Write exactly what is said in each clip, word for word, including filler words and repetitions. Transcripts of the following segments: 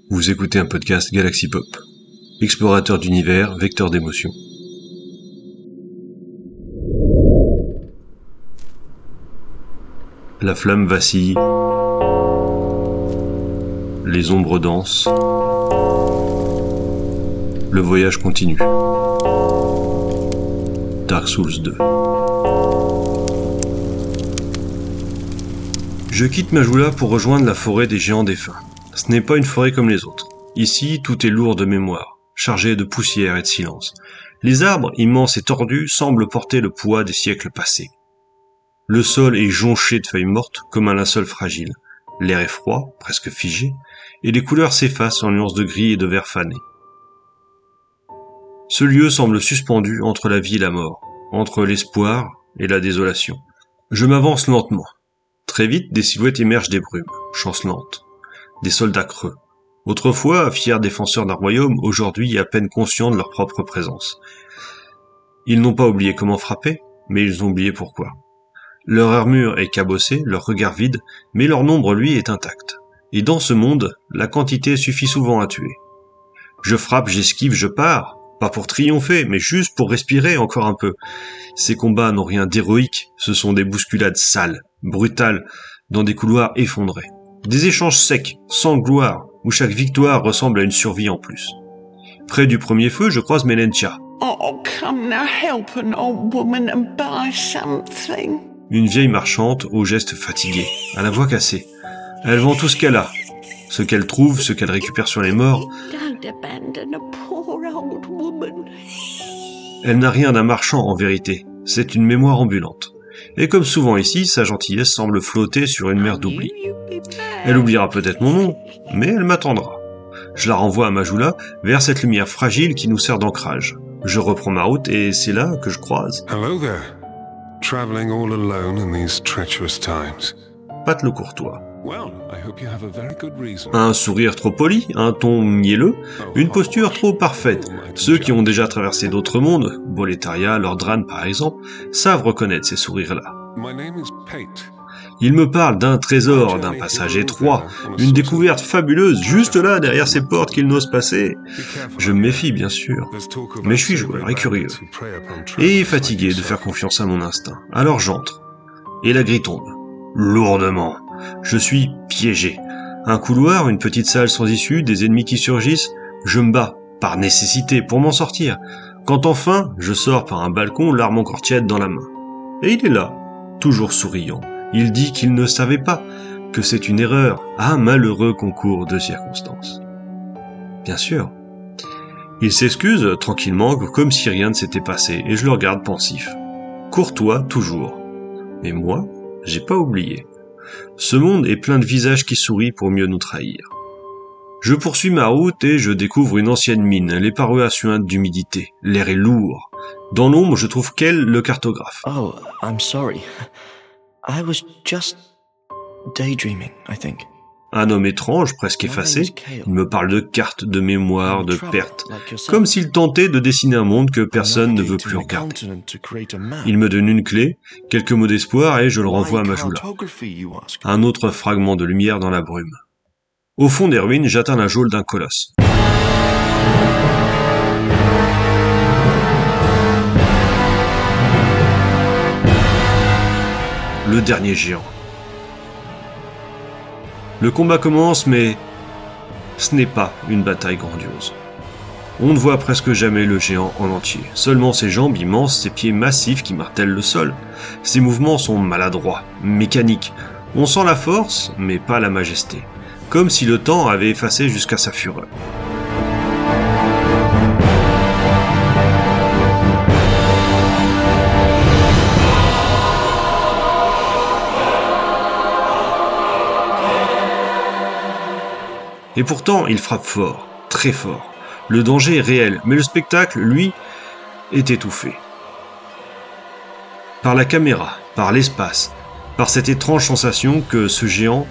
Vous écoutez un podcast Galaxy Pop, explorateur d'univers, vecteur d'émotions. La flamme vacille, les ombres dansent, le voyage continue. Dark Souls deux. Je quitte Majula pour rejoindre la forêt des géants défunts. Ce n'est pas une forêt comme les autres. Ici, tout est lourd de mémoire, chargé de poussière et de silence. Les arbres, immenses et tordus, semblent porter le poids des siècles passés. Le sol est jonché de feuilles mortes, comme un linceul fragile. L'air est froid, presque figé, et les couleurs s'effacent en nuances de gris et de vert fané. Ce lieu semble suspendu entre la vie et la mort, entre l'espoir et la désolation. Je m'avance lentement. Très vite, des silhouettes émergent des brumes, chancelantes. Des soldats creux. Autrefois, fiers défenseurs d'un royaume, aujourd'hui à peine conscients de leur propre présence. Ils n'ont pas oublié comment frapper, mais ils ont oublié pourquoi. Leur armure est cabossée, leur regard vide, mais leur nombre, lui, est intact. Et dans ce monde, la quantité suffit souvent à tuer. Je frappe, j'esquive, je pars, pas pour triompher, mais juste pour respirer encore un peu. Ces combats n'ont rien d'héroïque, ce sont des bousculades sales, brutales, dans des couloirs effondrés. Des échanges secs, sans gloire, où chaque victoire ressemble à une survie en plus. Près du premier feu, je croise Melentia. Oh, come now, help an old woman and buy something. Une vieille marchande aux gestes fatigués, à la voix cassée. Elle vend tout ce qu'elle a, ce qu'elle trouve, ce qu'elle récupère sur les morts. Don't abandon a poor old woman. Elle n'a rien d'un marchand en vérité, c'est une mémoire ambulante. Et comme souvent ici, sa gentillesse semble flotter sur une mer d'oubli. Elle oubliera peut-être mon nom, mais elle m'attendra. Je la renvoie à Majula, vers cette lumière fragile qui nous sert d'ancrage. Je reprends ma route et c'est là que je croise... Hello there. Traveling all alone in these treacherous times. Pat le Courtois. Well, I hope you have a very good reason. Un sourire trop poli, un ton mielleux, une posture trop parfaite. Ceux qui ont déjà traversé d'autres mondes, Boletaria, Lord Ran par exemple, savent reconnaître ces sourires-là. My name is Pate. Il me parle d'un trésor, d'un passage étroit, une découverte fabuleuse, juste là, derrière ces portes qu'il n'ose passer. Je me méfie, bien sûr, mais je suis joueur et curieux, et fatigué de faire confiance à mon instinct. Alors j'entre, et la grille tombe, lourdement. Je suis piégé. Un couloir, une petite salle sans issue, des ennemis qui surgissent, je me bats, par nécessité, pour m'en sortir. Quand enfin, je sors par un balcon, l'arme encore tiède dans la main. Et il est là, toujours souriant. Il dit qu'il ne savait pas, que c'est une erreur, un malheureux concours de circonstances. Bien sûr. Il s'excuse tranquillement, comme si rien ne s'était passé, et je le regarde pensif. Courtois, toujours. Mais moi, j'ai pas oublié. Ce monde est plein de visages qui sourient pour mieux nous trahir. Je poursuis ma route et je découvre une ancienne mine, les parois suintes d'humidité. L'air est lourd. Dans l'ombre, je trouve Kel, le cartographe. Oh, I'm sorry. I was just daydreaming, I think. Un homme étrange, presque effacé, il me parle de cartes, de mémoire, de pertes, comme s'il tentait de dessiner un monde que personne ne veut plus regarder. Il me donne une clé, quelques mots d'espoir et je le renvoie à Majula. Un autre fragment de lumière dans la brume. Au fond des ruines, j'atteins la geôle d'un colosse. Le dernier géant. Le combat commence, mais ce n'est pas une bataille grandiose. On ne voit presque jamais le géant en entier, seulement ses jambes immenses, ses pieds massifs qui martèlent le sol. Ses mouvements sont maladroits, mécaniques. On sent la force, mais pas la majesté, comme si le temps avait effacé jusqu'à sa fureur. Et pourtant, il frappe fort, très fort. Le danger est réel, mais le spectacle, lui, est étouffé. Par la caméra, par l'espace, par cette étrange sensation que ce géant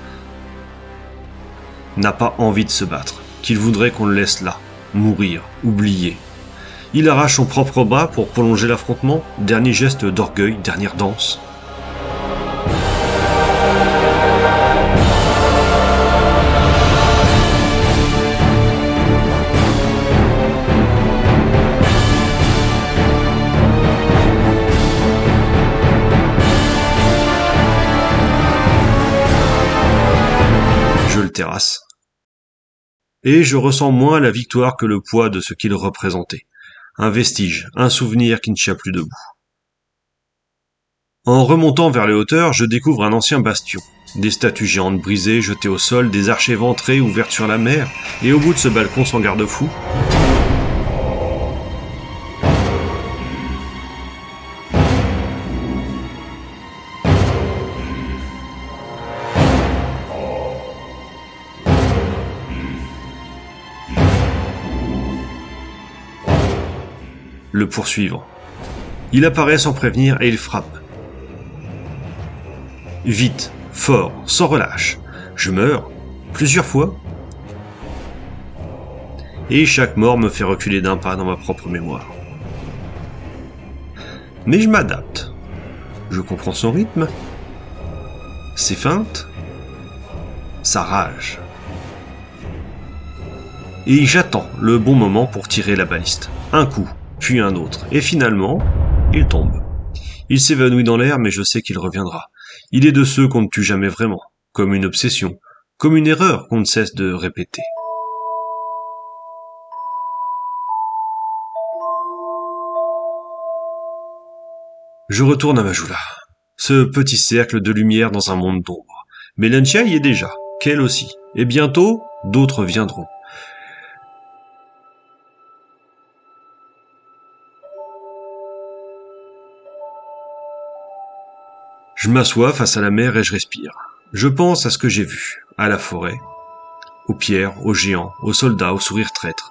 n'a pas envie de se battre, qu'il voudrait qu'on le laisse là, mourir, oublier. Il arrache son propre bras pour prolonger l'affrontement, dernier geste d'orgueil, dernière danse. terrasse. Et je ressens moins la victoire que le poids de ce qu'il représentait. Un vestige, un souvenir qui ne tient plus debout. En remontant vers les hauteurs, je découvre un ancien bastion. Des statues géantes brisées, jetées au sol, des arches éventrées ouvertes sur la mer, et au bout de ce balcon sans garde-fou, le poursuivant. Il apparaît sans prévenir et il frappe. Vite, fort, sans relâche. Je meurs, plusieurs fois. Et chaque mort me fait reculer d'un pas dans ma propre mémoire. Mais je m'adapte. Je comprends son rythme, ses feintes, sa rage. Et j'attends le bon moment pour tirer la baliste. Un coup, puis un autre, et finalement, il tombe. Il s'évanouit dans l'air, mais je sais qu'il reviendra. Il est de ceux qu'on ne tue jamais vraiment, comme une obsession, comme une erreur qu'on ne cesse de répéter. Je retourne à Majula, ce petit cercle de lumière dans un monde d'ombre. Melentia y est déjà, qu'elle aussi, et bientôt, d'autres viendront. Je m'assois face à la mer et je respire. Je pense à ce que j'ai vu, à la forêt, aux pierres, aux géants, aux soldats, aux sourires traîtres.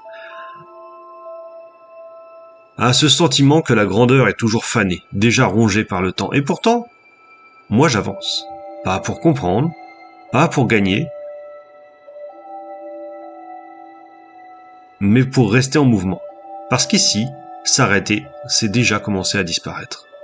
À ce sentiment que la grandeur est toujours fanée, déjà rongée par le temps. Et pourtant, moi j'avance. Pas pour comprendre, pas pour gagner, mais pour rester en mouvement. Parce qu'ici, s'arrêter, c'est déjà commencer à disparaître.